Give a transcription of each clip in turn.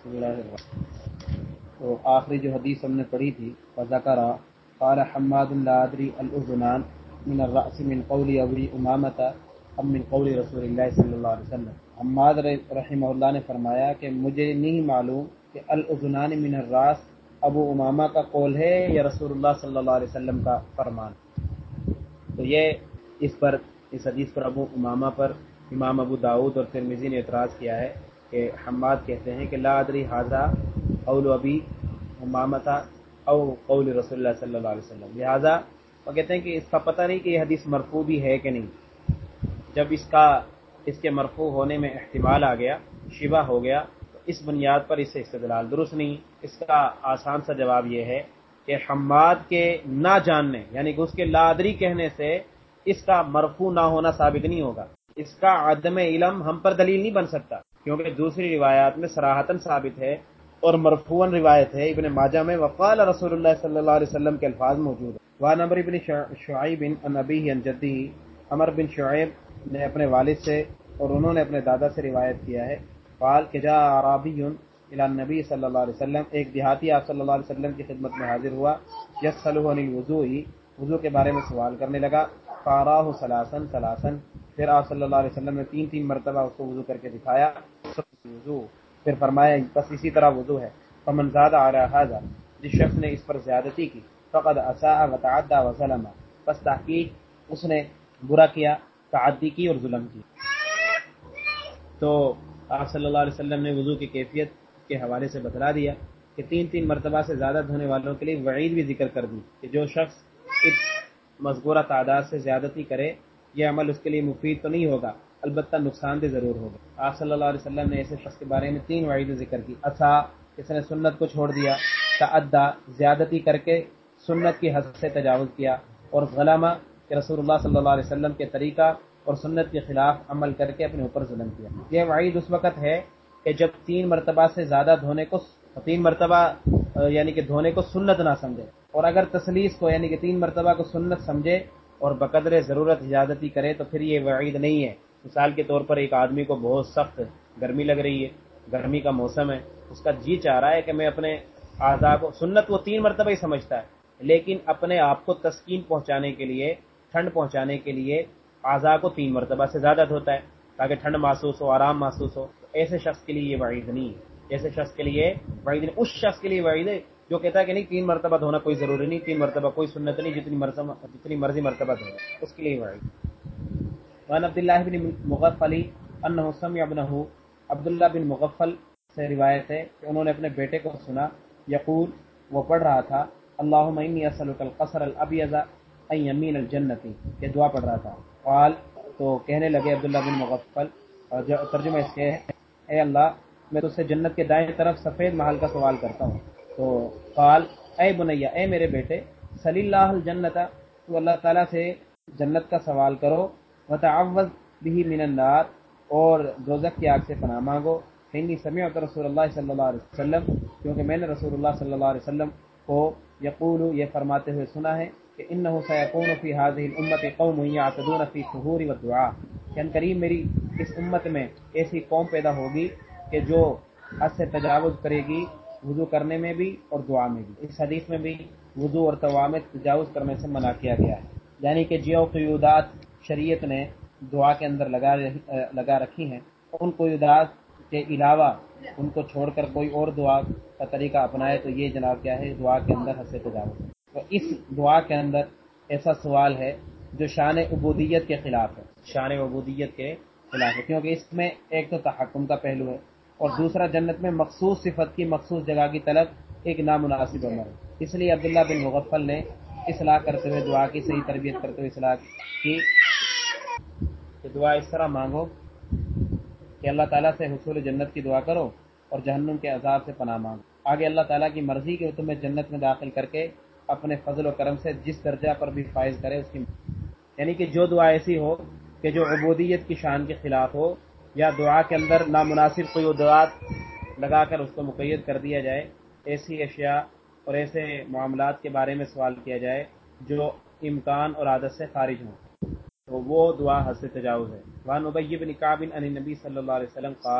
تو آخری جو حدیث ہم نے پڑھی تھی وذکر قال حماد لا ادری الاذنان من الراس من قول ابی امامۃ ام من قول رسول اللہ صلی اللہ علیہ وسلم. حماد رحمہ اللہ نے فرمایا کہ مجھے نہیں معلوم کہ الاذنان من الراس ابو امامہ کا قول ہے یا رسول اللہ صلی اللہ علیہ وسلم کا فرمان. تو یہ اس حدیث پر ابو امامہ پر امام ابو داؤد اور ترمذی نے اعتراض کیا ہے کہ حماد کہتے ہیں کہ لا ادری ھذا قول ابی امامہ او قول رسول اللہ صلی اللہ علیہ وسلم. لہذا وہ کہتے ہیں کہ اس کا پتہ نہیں کہ یہ حدیث مرفوع بھی ہے کہ نہیں. جب اس کے مرفوع ہونے میں احتمال آ گیا، شبہ ہو گیا، تو اس بنیاد پر اس سے استدلال درست نہیں. اس کا آسان سا جواب یہ ہے کہ حماد کے نہ جاننے یعنی کہ اس کے لا ادری کہنے سے اس کا مرفوع نہ ہونا ثابت نہیں ہوگا. اس کا عدم علم ہم پر دلیل نہیں بن سکتا، کیونکہ دوسری روایات میں صراحتاً ثابت ہے اور مرفوعاً روایت ہے. ابن ماجہ میں وقال رسول اللہ صلی اللہ علیہ وسلم کے الفاظ موجود ہیں. وعن عمرو بن شعیب عن ابیہ عن جدہ، عمر بن شعیب نے اپنے والد سے اور انہوں نے اپنے دادا سے روایت کیا ہے. قال کہ جاء اعرابی الی النبی صلی اللہ علیہ وسلم، ایک دیہاتی آپ صلی اللہ علیہ وسلم کی خدمت میں حاضر ہوا. یسألہ عن الوضوء، وضو کے بارے میں سوال کرنے لگا. فاراہ ثلاثا، پھر آپ صلی اللہ علیہ وسلم نے تین مرتبہ اس کو وضو کر کے دکھایا. وضو، پھر فرمایا بس اسی طرح وضو ہے. فمن زاد علی ھذا، جس شخص نے اس پر زیادتی کی، فقد اساء وتعدى وظلم، بس تحقیق اس نے برا کیا، تعدی کی اور ظلم کی. تو آپ صلی اللہ علیہ وسلم نے وضو کی کیفیت کے حوالے سے بتلا دیا کہ تین مرتبہ سے زیادہ دھونے والوں کے لیے وعید بھی ذکر کر دی کہ جو شخص اس مذکورہ تعداد سے زیادتی کرے یہ عمل اس کے لیے مفید تو نہیں ہوگا، البتہ نقصان دہ ضرور ہوگا. آپ صلی اللہ علیہ وسلم نے ایسے شخص کے بارے میں 3 وعیدیں ذکر کی. اچھا، اس نے سنت کو چھوڑ دیا، تعدی، زیادتی کر کے سنت کی حد سے تجاوز کیا، اور غلامہ کہ رسول اللہ صلی اللہ علیہ وسلم کے طریقہ اور سنت کے خلاف عمل کر کے اپنے اوپر ظلم کیا. یہ وعید اس وقت ہے کہ جب 3 مرتبہ سے زیادہ دھونے کو 3 مرتبہ یعنی کہ دھونے کو سنت نہ سمجھے، اور اگر تسلیس کو یعنی کہ 3 مرتبہ کو سنت سمجھے اور بقدر ضرورت زیادتی کرے تو پھر یہ وعید نہیں ہے. مثال کے طور پر ایک آدمی کو بہت سخت گرمی لگ رہی ہے، گرمی کا موسم ہے، اس کا جی چاہ رہا ہے کہ میں اپنے اعضاء کو، سنت وہ 3 مرتبہ ہی سمجھتا ہے لیکن اپنے آپ کو تسکین پہنچانے کے لیے، ٹھنڈ پہنچانے کے لیے اعضاء کو 3 مرتبہ سے زیادہ دھوتا ہے تاکہ ٹھنڈ محسوس ہو، آرام محسوس ہو. ایسے شخص کے لیے یہ وعید نہیں ہے. ایسے شخص کے لیے وعید نہیں. اس شخص کے لیے وعید ہے جو کہتا ہے کہ نہیں 3 مرتبہ دھونا کوئی ضروری نہیں، 3 مرتبہ کوئی سنت نہیں، جتنی مرضی مرتبہ دھونا، اس کے لیے وعید. وعن عبداللہ بن مغفل انہ سمع ابنہ، عبداللہ بن مغفل سے روایت ہے کہ انہوں نے اپنے بیٹے کو سنا یقول، وہ پڑھ رہا تھا اللہم انی اسألک القصر الابیض عن یمین الجنت، یہ دعا پڑھ رہا تھا. قال، تو کہنے لگے عبداللہ بن مغفل، اور ترجمہ اس کے ہے اے اللہ میں تجھ سے جنت کے دائیں طرف سفید محل کا سوال کرتا ہوں. تو قال اے بنیا، اے میرے بیٹے، صلی اللہ الجنت، تو اللہ تعالیٰ سے جنت کا سوال کرو، وتعوذ به من النار، اور دوزخ کی آگ سے پناہ مانگو. انی سمعت رسول اللہ صلی اللہ علیہ وسلم، کیونکہ میں نے رسول اللہ صلی اللہ علیہ وسلم کو یقول، یہ فرماتے ہوئے سنا ہے کہ انہ سیکون فی هذه الامت قوم یعتدون فی الطہور والدعاء، کہ قریب میری اس امت میں ایسی قوم پیدا ہوگی کہ جو حد سے تجاوز کرے گی وضو کرنے میں بھی اور دعا میں بھی. اس حدیث میں بھی وضو اور دعا میں تجاوز کرنے سے منع کیا گیا ہے، یعنی کہ جو قیودات شریعت نے دعا کے اندر لگا رکھی ہیں، ان قیودات کے علاوہ ان کو چھوڑ کر کوئی اور دعا کا طریقہ اپنائے تو یہ جناب کیا ہے، دعا کے اندر حد سے تجاوز ہے. تو اس دعا کے اندر ایسا سوال ہے جو شان عبودیت کے خلاف ہے، شان عبودیت کے خلاف ہے، کیونکہ اس میں ایک تو تحکم کا پہلو ہے اور دوسرا جنت میں مخصوص صفت کی مخصوص جگہ کی طلب ایک نامناسب عمل ہے. اس لیے عبداللہ بن مغفل نے اصلاح کرتے ہوئے دعا کی، صحیح تربیت کرتے ہوئے اصلاح کی کہ دعا اس طرح مانگو کہ اللہ تعالیٰ سے حصول جنت کی دعا کرو اور جہنم کے عذاب سے پناہ مانگو. آگے اللہ تعالیٰ کی مرضی کہ وہ تمہیں جنت میں داخل کر کے اپنے فضل و کرم سے جس درجہ پر بھی فائز کرے اس کی، یعنی کہ جو دعا ایسی ہو کہ جو عبودیت کی شان کے خلاف ہو، یا دعا کے اندر نامناسب قیودات لگا کر اس کو مقید کر دیا جائے، ایسی اشیاء اور ایسے معاملات کے بارے میں سوال کیا جائے جو امکان اور عادت سے خارج ہوں، تو وہ دعا حد سے تجاوز ہے. وعن ابی بن کعب عن النبی صلی اللہ علیہ وسلم قال،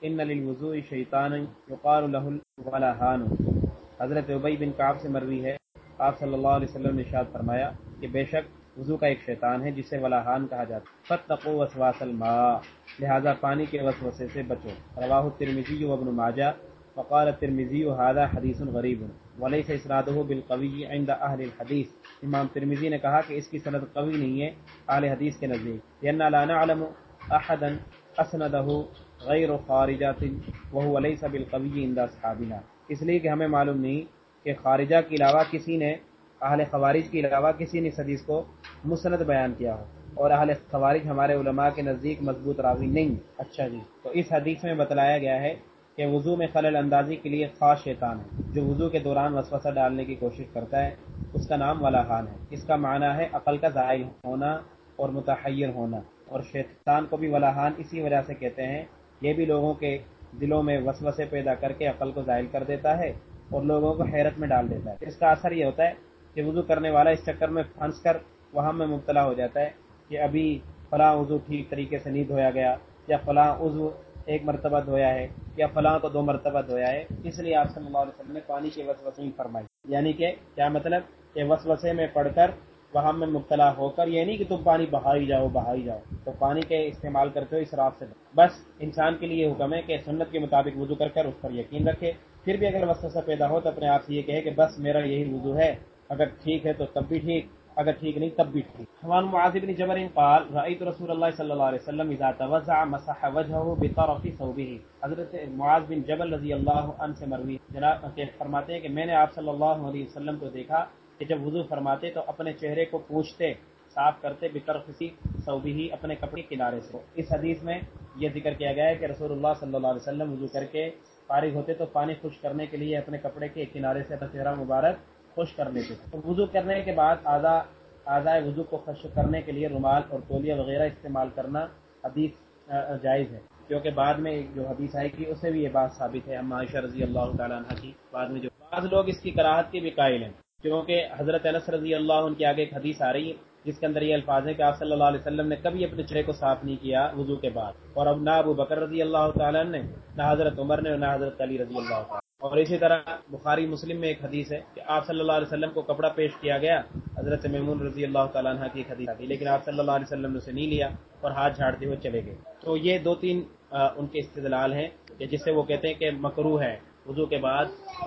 ان للوضوء شیطان یقال له الولہان۔ حضرت ابی بن کعب سے مروی ہے، آپ صلی اللہ علیہ وسلم نے ارشاد فرمایا کہ بے شک وضو کا ایک شیطان ہے جسے ولاحان کہا جاتا ہے، فاتقوا وسواس الماء، لہذا پانی کے وسوسے سے بچو۔ رواہ الترمذی و ابن ماجہ وقال الترمذی هذا حدیث غریب وليس اسناده بالقوی عند اہل الحدیث۔ امام ترمذی نے کہا کہ اس کی سند قوی نہیں ہے اہل حدیث کے نزدیک، لأن لا نعلم احدا اسنده غیر خارجات وهو ليس بالقوی عند اصحابنا، اس لیے کہ ہمیں معلوم نہیں کہ خارجہ کے علاوہ کسی نے، اہل خوارج کے علاوہ کسی نے اس حدیث کو مسند بیان کیا ہو، اور اہل خوارج ہمارے علماء کے نزدیک مضبوط راوی نہیں۔ اچھا جی، تو اس حدیث میں بتلایا گیا ہے کہ وضو میں خلل اندازی کے لیے خاص شیطان ہے جو وضو کے دوران وسوسہ ڈالنے کی کوشش کرتا ہے، اس کا نام ولاحان ہے۔ اس کا معنی ہے عقل کا زائل ہونا اور متحیر ہونا، اور شیطان کو بھی ولاحان اسی وجہ سے کہتے ہیں، یہ بھی لوگوں کے دلوں میں وسوسے پیدا کر کے عقل کو زائل کر دیتا ہے اور لوگوں کو حیرت میں ڈال دیتا ہے۔ اس کا اثر یہ ہوتا ہے کہ وضو کرنے والا اس چکر میں پھنس کر وہم میں مبتلا ہو جاتا ہے کہ ابھی فلاں وضو ٹھیک طریقے سے نہیں دھویا گیا، یا فلاں عضو ایک مرتبہ دھویا ہے، یا فلاں کو 2 مرتبہ دھویا ہے۔ اس لیے آپ صلی اللہ علیہ وسلم نے پانی کے وسوسے میں فرمائی، یعنی کہ کیا مطلب کہ وسوسے میں پڑھ کر وہم میں مبتلا ہو کر، یہ نہیں کہ تم پانی بہائی جاؤ بہائی جاؤ، تو پانی کے استعمال کرتے ہو اسراف سے بس انسان کے لیے حکم ہے کہ سنت کے مطابق وضو کر اس پر یقین رکھے، پھر بھی اگر وسوسہ پیدا ہو تو اپنے آپ سے یہ کہے کہ بس میرا یہی وضو ہے، اگر ٹھیک ہے تو تب بھی ٹھیک، اگر ٹھیک نہیں تب بھی ٹھیک۔ وعن معاذ بن جبل قال رأيت رسول الله صلی اللہ علیہ وسلم اذا توضع مسح وجهه بطرف ثوبه۔ حضرت معاذ بن جبل رضی اللہ عنہ سے مروی جناب کہ فرماتے ہیں کہ میں نے آپ صلی اللہ علیہ وسلم کو دیکھا کہ جب وضو فرماتے تو اپنے چہرے کو پوچھتے، صاف کرتے، بطرف ثوبه، اپنے کپڑے کنارے سے۔ اس حدیث میں یہ ذکر کیا گیا ہے کہ رسول اللہ صلی اللہ علیہ وسلم وضو کر کے فارغ ہوتے تو پانی خشک کرنے کے لیے اپنے کپڑے کے کنارے سے اپنا چہرہ مبارک خشک کر لیتے تھے۔ وضو کرنے کے بعد اعضائے وضو کو خشک کرنے کے لیے رومال اور تولیہ وغیرہ استعمال کرنا حدیث جائز ہے، کیونکہ بعد میں جو حدیث آئی تھی اس سے بھی یہ بات ثابت ہے، ہم عائشہ رضی اللہ تعالیٰ عنہ کی بعد میں جو بعض لوگ اس کی کراہت کے بھی قائل ہیں، کیونکہ حضرت انس رضی اللہ عنہ کی آگے ایک حدیث آ رہی ہے جس کے اندر یہ الفاظ ہیں کہ آپ صلی اللہ علیہ وسلم نے کبھی اپنے چہرے کو صاف نہیں کیا وضو کے بعد، اور اب نہ ابو بکر رضی اللہ تعالیٰ نے، نہ حضرت عمر نے، نہ حضرت علی رضی اللہ تعالیٰ۔ اور اسی طرح بخاری مسلم میں ایک حدیث ہے کہ آپ صلی اللہ علیہ وسلم کو کپڑا پیش کیا گیا، حضرت میمون رضی اللہ تعالیٰ عنہ کی ایک حدیث تھی، لیکن آپ صلی اللہ علیہ وسلم نے اسے نہیں لیا اور ہاتھ جھاڑتے ہوئے چلے گئے۔ تو یہ 2-3 ان کے استدلال ہیں کہ جس سے وہ کہتے ہیں کہ مکروہ ہے وضو کے بعد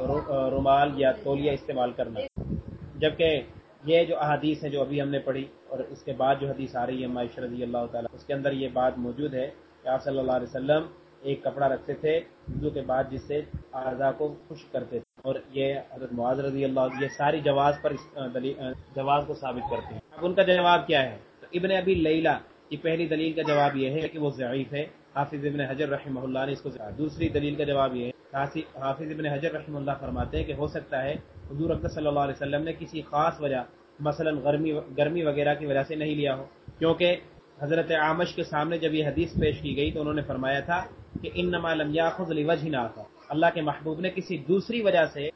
رومال یا تولیہ استعمال کرنا، جبکہ یہ جو احادیث ہیں جو ابھی ہم نے پڑھی اور اس کے بعد جو حدیث آ رہی ہے عائشہ رضی اللہ تعالیٰ، اس کے اندر یہ بات موجود ہے کہ آپ صلی اللہ علیہ وسلم ایک کپڑا رکھتے تھے وضو کے بعد جس سے اعضاء کو خشک کرتے تھے، اور یہ حضرت معاذ رضی اللہ عنہ یہ ساری جواز پر جواز کو ثابت کرتے ہیں۔ اب ان کا جواب کیا ہے؟ تو ابن ابی لیلہ کی پہلی دلیل کا جواب یہ ہے کہ وہ ضعیف ہے، حافظ ابن حجر رحمہ اللہ نے اس کو دوسری دلیل کا جواب یہ ہے، حافظ ابن حجر رحمہ اللہ فرماتے ہیں کہ ہو سکتا ہے حضور اکرم صلی اللہ علیہ وسلم نے کسی خاص وجہ، مثلا گرمی وغیرہ کی وجہ سے نہیں لیا ہو، کیونکہ حضرت عامش کے سامنے جب یہ حدیث پیش کی گئی تو انہوں نے فرمایا تھا کہ انما لم یاخذ لوجہ آخر، اللہ کے محبوب نے کسی دوسری وجہ سے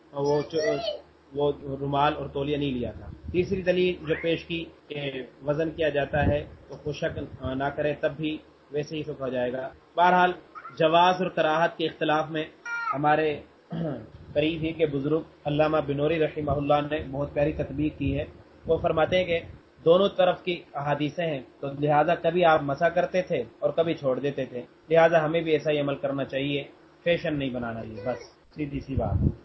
وہ رومال اور تولیہ نہیں لیا تھا۔ تیسری دلیل جو پیش کی کہ وزن کیا جاتا ہے تو خشک نہ کرے تب بھی ویسے ہی سکھ ہو جائے گا۔ بہرحال جواز اور کراہت کے اختلاف میں ہمارے قریب ہی کے بزرگ علامہ بنوری رحمہ اللہ نے بہت پیاری تطبیق کی ہے، وہ فرماتے ہیں کہ دونوں طرف کی احادیثیں ہیں تو لہٰذا کبھی آپ مسا کرتے تھے اور کبھی چھوڑ دیتے تھے، لہٰذا ہمیں بھی ایسا ہی عمل کرنا چاہیے، فیشن نہیں بنانا چاہیے، بس سیدھی سی بات ہے۔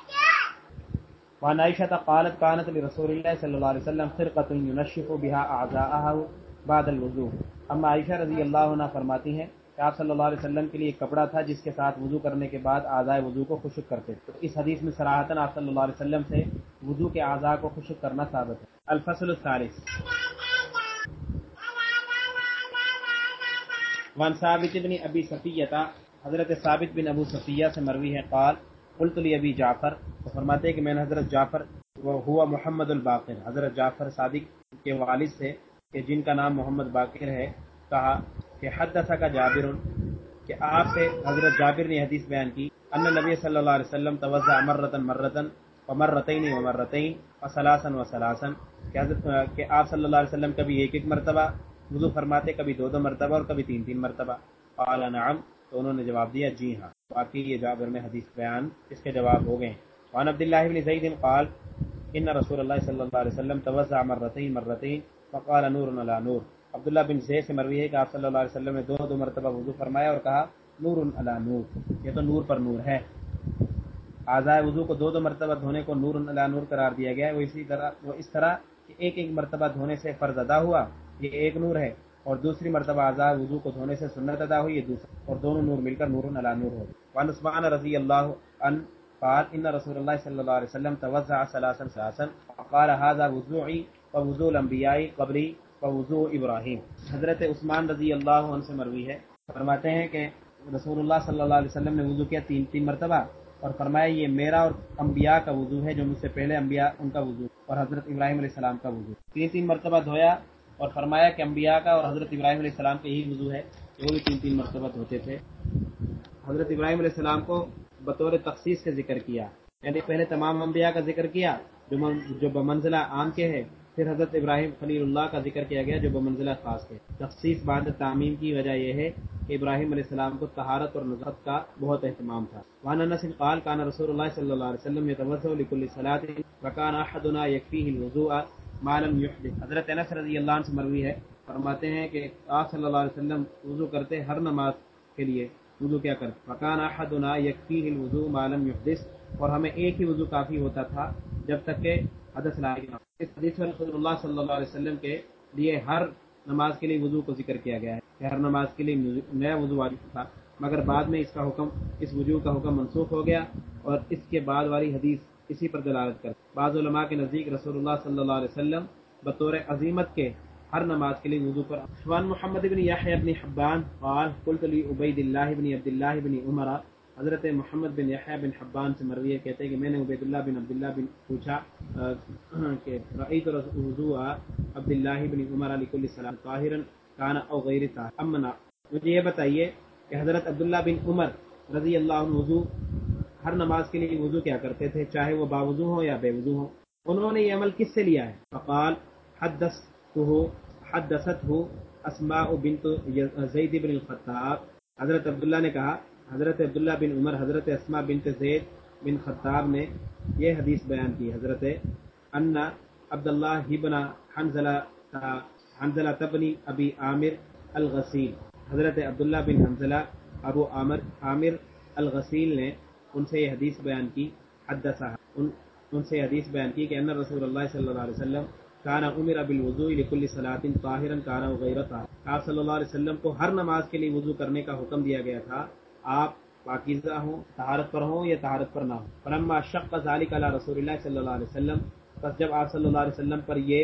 وعن عائشہ قالت كانت لرسول اللہ صلی اللہ علیہ وسلم خرقۃ ينشف بها اعضاءه بعد الوضوء۔ اما عائشہ رضی اللہ عنہ فرماتی ہیں کہ آپ صلی اللہ علیہ وسلم کے لیے ایک کپڑا تھا جس کے ساتھ وضو کرنے کے بعد اعضاء وضو کو خشک کرتے تھے۔ اس حدیث میں صراحتاً آپ صلی اللہ علیہ وسلم سے وضو کے اعضاء کو خشک کرنا ثابت ہے۔ الفصل الثالث وعن ثابت بن ابی صفیہ، حضرت ثابت بن ابو صفیہ سے مروی ہے قال قلت لابی جعفر، تو فرماتے ہیں کہ میں نے حضرت جعفر وہ ہوا محمد الباقر، حضرت جعفر صادق کے والد سے کہ جن کا نام محمد باقر ہے، کہا کہ حدثک جابر، کہ آپ سے حضرت جابر نے حدیث بیان کی، ان نبی صلی اللہ علیہ وسلم توضع مرتن ومرتين ومرتين وثلاثا وثلاثا، کہ آپ صلی اللہ علیہ وسلم کبھی ایک مرتبہ وضو فرماتے، کبھی 2 مرتبہ اور کبھی 3 مرتبہ۔ قال نعم، تو انہوں نے جواب دیا جی ہاں. باقی یہ جابر میں حدیث بیان اس کے جواب ہو گئے. وعن عبداللہ بن زید قال ان رسول اللہ صلی اللہ علیہ وسلم توضع مرتين فقال نور علی نور. عبداللہ بن زید سے مروی ہے کہ آپ صلی اللہ علیہ وسلم نے دو مرتبہ وضو فرمایا اور کہا نور علی نور، یہ تو نور پر نور ہے. اعضائے وضو کو دو مرتبہ دھونے کو نور علی نور قرار دیا گیا ہے. وہ اس طرح کہ ایک مرتبہ دھونے سے فرض ادا ہوا، یہ ایک نور ہے، اور دوسری مرتبہ اعضائے وضو کو دھونے سے سنت ادا ہوئی، یہ دوسرا، اور دونوں نور مل کر نور علی نور ہو. وعن عثمان رضی اللہ عنہ قال ان رسول اللہ صلی اللہ علیہ وسلم توضع ثلاثا وقال هذا وضوعی ووضوء الانبیاء قبلی ووضوء ابراہیم. حضرت عثمان رضی اللہ عنہ سے مروی ہے، فرماتے ہیں کہ رسول اللہ صلی اللہ علیہ وسلم نے وضو کیا تین مرتبہ اور فرمایا یہ میرا اور انبیاء کا وضو ہے جو مجھ سے پہلے انبیاء ان کا وضو اور حضرت ابراہیم علیہ السلام کا وضو. تین مرتبہ دھویا اور فرمایا کہ انبیاء کا اور حضرت ابراہیم علیہ السلام کا یہی وضو ہے، وہ بھی تین مرتبہ دھوتے تھے. حضرت ابراہیم علیہ السلام کو بطور تخصیص کا ذکر کیا، یعنی پہلے تمام انبیاء کا ذکر کیا جو بمنزلہ عام کے ہے، پھر حضرت ابراہیم خلیل اللہ کا ذکر کیا گیا جو بمنزلہ خاص کے. تخصیص بعد تعمیم کی وجہ یہ ہے کہ ابراہیم علیہ السلام کو طہارت اور نظافت کا بہت اہتمام تھا. وعن انس قال كان رسول اللہ صلی اللہ علیہ وسلم يتوضا لكل صلاة وكان احدنا يكفيه الوضوء ما لم يحدث. حضرت انس رضی اللہ عنہ سے مروی ہے، فرماتے ہیں کہ آپ صلی اللہ علیہ وسلم وضو کرتے ہر نماز کے لیے وضو کیا کرتے. وكان احدنا يكفيه الوضوء ما لم يحدث، اور ہمیں ایک ہی وضو کافی ہوتا تھا جب تک کہ حدث لاحق نہ ہو. اس حدیث میں رسول اللہ صلی اللہ علیہ وسلم کے لیے ہر نماز کے لیے وضو کو ذکر کیا گیا ہے کہ ہر نماز کے لیے نیا وضو واجب تھا، مگر بعد میں اس وضو کا حکم منسوخ ہو گیا اور اس کے بعد والی حدیث اسی پر دلالت کرتی. بعض علماء کے نزدیک رسول اللہ صلی اللہ علیہ وسلم بطور عظیمت کے ہر نماز کے لیے وضو پر. وعن محمد بن یحیی بن حبان قال قلت لعبید اللہ بن عبد اللہ بن عمر. حضرت محمد بن یحییٰ بن حبان سے مروی کہتے ہیں کہ میں نے عبید اللہ بن عبداللہ بن پوچھا کہ رأیت وضوء عبد اللہ بن عمر لکل صلاۃ طاہرا کان او غیر طاہر امنا. مجھے یہ بتائیے کہ حضرت عبداللہ بن عمر رضی اللہ عنہ وضو ہر نماز کے لیے وضو کیا کرتے تھے، چاہے وہ باوضو ہو یا بے وضو ہو. انہوں نے یہ عمل کس سے لیا ہے؟ فقال حدثته اسماء بنت زید بن الخطاب. حضرت عبداللہ نے کہا حضرت عبداللہ بن عمر حضرت اسماء بنت زید بن خطاب نے یہ حدیث بیان کی. حضرت ان عبداللہ بن حنزلہ بن ابی عامر الغسیل، حضرت عبداللہ بن حنزلہ ابو عامر الغسیل نے ان سے یہ حدیث بیان کی. حدثہ ان سے حدیث بیان کی کہ ان رسول اللہ صلی اللہ علیہ وسلم کان امر بالوضوء لكل صلاۃ طاہرا کان او غیر طاہر. آپ صلی اللہ علیہ وسلم کو ہر نماز کے لیے وضو کرنے کا حکم دیا گیا تھا، آپ پاکیزہ ہوں، طہارت پر ہوں یا طہارت پر نہ ہوں. فلما شق ذلك علی رسول اللہ صلی اللہ علیہ وسلم، پس جب آپ صلی اللہ علیہ وسلم پر یہ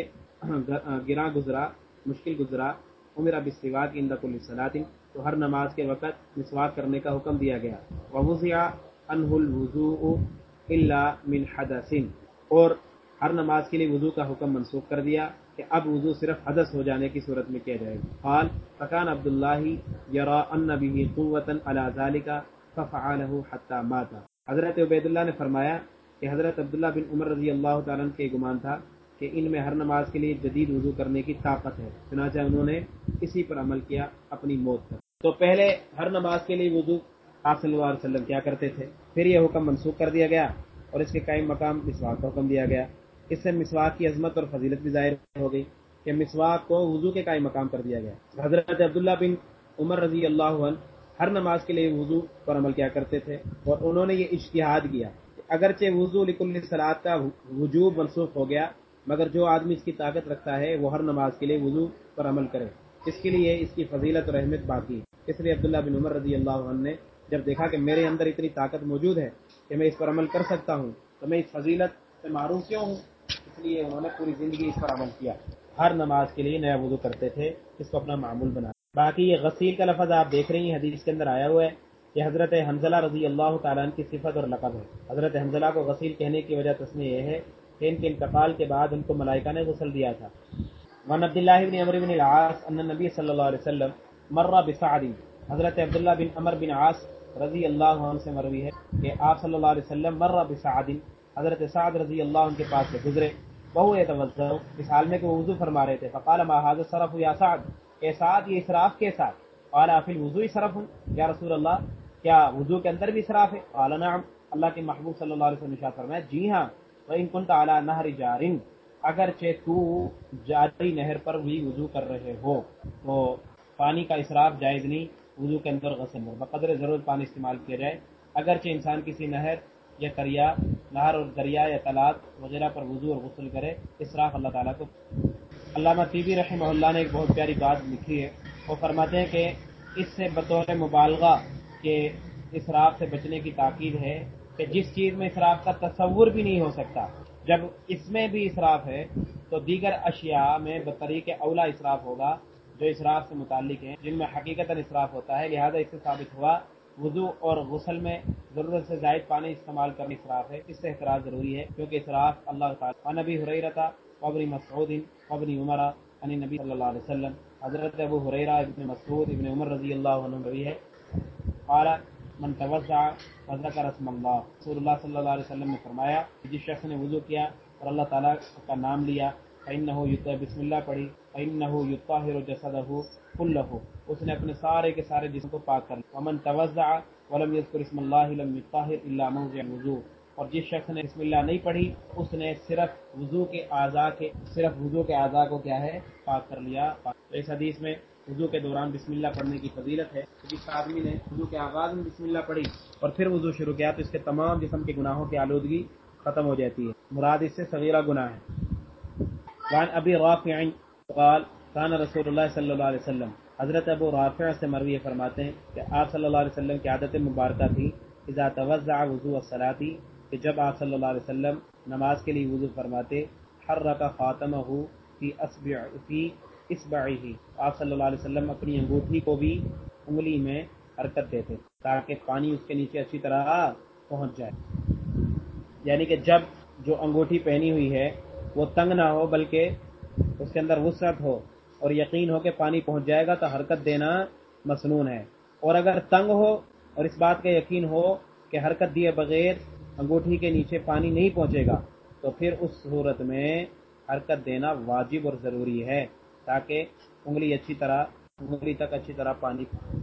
مشکل گزرا امر بالسواک عند كل صلاۃ، تو ہر نماز کے وقت مسواک کرنے کا حکم دیا گیا. ووضع عنه الوضوء الا من حدث، اور ہر نماز کے لیے وضو کا حکم منسوخ کر دیا کہ اب وضو صرف حدث ہو جانے کی صورت میں کیا جائے گا. قال فكان عبد الله يرى ان به قوة على ذلك ففعله حتى مات. حضرت عبید اللہ نے فرمایا کہ حضرت عبداللہ بن عمر رضی اللہ تعالیٰ عنہ کے گمان تھا کہ ان میں ہر نماز کے لیے جدید وضو کرنے کی طاقت ہے، چنانچہ انہوں نے اسی پر عمل کیا اپنی موت تک. تو پہلے ہر نماز کے لیے وضو آپ صلی اللہ علیہ وسلم کیا کرتے تھے، پھر یہ حکم منسوخ کر دیا گیا اور اس کے قائم مقام مسواک کا حکم دیا گیا. اس سے مسواک کی عظمت اور فضیلت بھی ظاہر ہو گئی کہ مسواک کو وضو کے قائم مقام کر دیا گیا. حضرت عبداللہ بن عمر رضی اللہ عنہ ہر نماز کے لیے وضو پر عمل کیا کرتے تھے اور انہوں نے یہ اجتہاد کیا کہ اگرچہ وضو لکل صلاۃ کا وجوب منسوخ ہو گیا، مگر جو آدمی اس کی طاقت رکھتا ہے وہ ہر نماز کے لیے وضو پر عمل کرے، اس کے لیے اس کی فضیلت اور اہمیت باقی ہے. اس لیے عبداللہ بن عمر رضی اللہ عنہ نے جب دیکھا کہ میرے اندر اتنی طاقت موجود ہے کہ میں اس پر عمل کر سکتا ہوں تو میں اس فضیلت سے معروف کیوں ہوں، اس لیے انہوں نے پوری زندگی اس پر عمل کیا. ہر نماز کے لیے نیا وضو کرتے تھے، اس کو اپنا معمول بنا. باقی یہ غسیل کا لفظ آپ دیکھ رہی ہیں حدیث کے اندر آیا ہوا ہے، یہ حضرت حنزلہ رضی اللہ تعالیٰ عنہ کی صفت اور لقب ہے. حضرت حنزلہ کو غسیل کہنے کی وجہ تسمیہ یہ ہے کہ ان کے انتقال کے بعد ان کو ملائکہ نے غسل دیا تھا. وعن عبداللہ بن عمرو بن العاص ان النبی صلی اللہ علیہ وسلم مر بسعد. حضرت عبداللہ بن عمر بن عاص رضی اللہ عنہ سے مروی ہے کہ آپ صلی اللہ علیہ وسلم مر بسعد، حضرت سعد رضی اللہ عنہ کے پاس سے گزرے، وهو يتوضا، اس حال میں کہ وہ وضو فرما رہے تھے. فقال ما هذا الصرف یا سعد، اے سعد یہ اسراف کے ساتھ، قال فی الوضوء اسراف یا رسول اللہ، کیا وضو کے اندر بھی اسراف ہے؟ قال نعم، اللہ کے محبوب صلی اللہ علیہ وسلم نے ارشاد فرمایا جی ہاں، وان کنت علی نہر جار، اگرچہ تو جاری نہر پر بھی وضو کر رہے ہو تو پانی کا اسراف جائز نہیں، وضو کے اندر غسل میں بقدر ضرورت پانی استعمال کیا جائے۔ اگرچہ انسان کسی نہر یا نہر اور دریا یا تالاب وغیرہ پر وضو اور غسل کرے، اسراف اللہ تعالیٰ کو۔ علامہ طیبی رحمہ اللہ نے ایک بہت پیاری بات لکھی ہے، وہ فرماتے ہیں کہ اس سے بطور مبالغہ کے اسراف سے بچنے کی تاکید ہے کہ جس چیز میں اسراف کا تصور بھی نہیں ہو سکتا، جب اس میں بھی اسراف ہے تو دیگر اشیاء میں بطریق اولا اسراف ہوگا جو اسراف سے متعلق ہیں، جن میں حقیقتاً اسراف ہوتا ہے۔ لہذا اس سے ثابت ہوا وضو اور غسل میں ضرورت سے زائد پانی استعمال کرنا اسراف ہے، اس سے احتراز ضروری ہے کیونکہ اسراف اللہ تعالیٰ نبی حریرہ وابن مسعود وابن عمر عن نبی صلی اللہ علیہ وسلم، حضرت ابو حریرہ، ابن مسعود، ابن عمر رضی اللہ عنہ روی ہے، قال من توضع وذکر اسم اللہ، رسول اللہ صلی اللہ علیہ وسلم نے فرمایا کہ جس شخص نے وضو کیا اور اللہ تعالیٰ کا نام لیا، فإنہ بسم اللہ پڑھی، فإنہ یطہر جسدہ کلہ، اس نے اپنے سارے کے سارے جسم کو پاک کر لیا۔ ومن توضع ولم یذکر اسم اللہ لم یطہر الا موضع الوضوء، اور جس شخص نے بسم اللہ نہیں پڑھی اس نے صرف وضو کے اعضاء کو کیا ہے، پاک کر لیا۔ اس حدیث میں وضو کے دوران بسم اللہ پڑھنے کی فضیلت ہے۔ جس آدمی نے وضو کے آغاز میں بسم اللہ پڑھی اور پھر وضو شروع کیا تو اس کے تمام جسم کے گناہوں کی آلودگی ختم ہو جاتی ہے، مراد اس سے صغیرہ گناہ ہے۔ وعن ابی رافع قال کان رسول اللہ صلی اللہ علیہ وسلم، حضرت ابو رافع سے مروی فرماتے ہیں کہ آپ صلی اللہ علیہ وسلم کی عادت مبارکہ تھی اذا توضع وضوء الصلاۃ، کہ جب آپ صلی اللہ علیہ وسلم نماز کے لیے وضو فرماتے، حرک خاتمہ فی اصبعہ، آپ صلی اللہ علیہ وسلم اپنی انگوٹھی کو بھی انگلی میں حرکت دیتے تاکہ پانی اس کے نیچے اچھی طرح پہنچ جائے، یعنی کہ جب جو انگوٹھی پہنی ہوئی ہے وہ تنگ نہ ہو بلکہ اس کے اندر وسعت ہو اور یقین ہو کہ پانی پہنچ جائے گا تو حرکت دینا مسنون ہے، اور اگر تنگ ہو اور اس بات کا یقین ہو کہ حرکت دیے بغیر انگوٹھی کے نیچے پانی نہیں پہنچے گا تو پھر اس صورت میں حرکت دینا واجب اور ضروری ہے تاکہ انگلی تک اچھی طرح پانی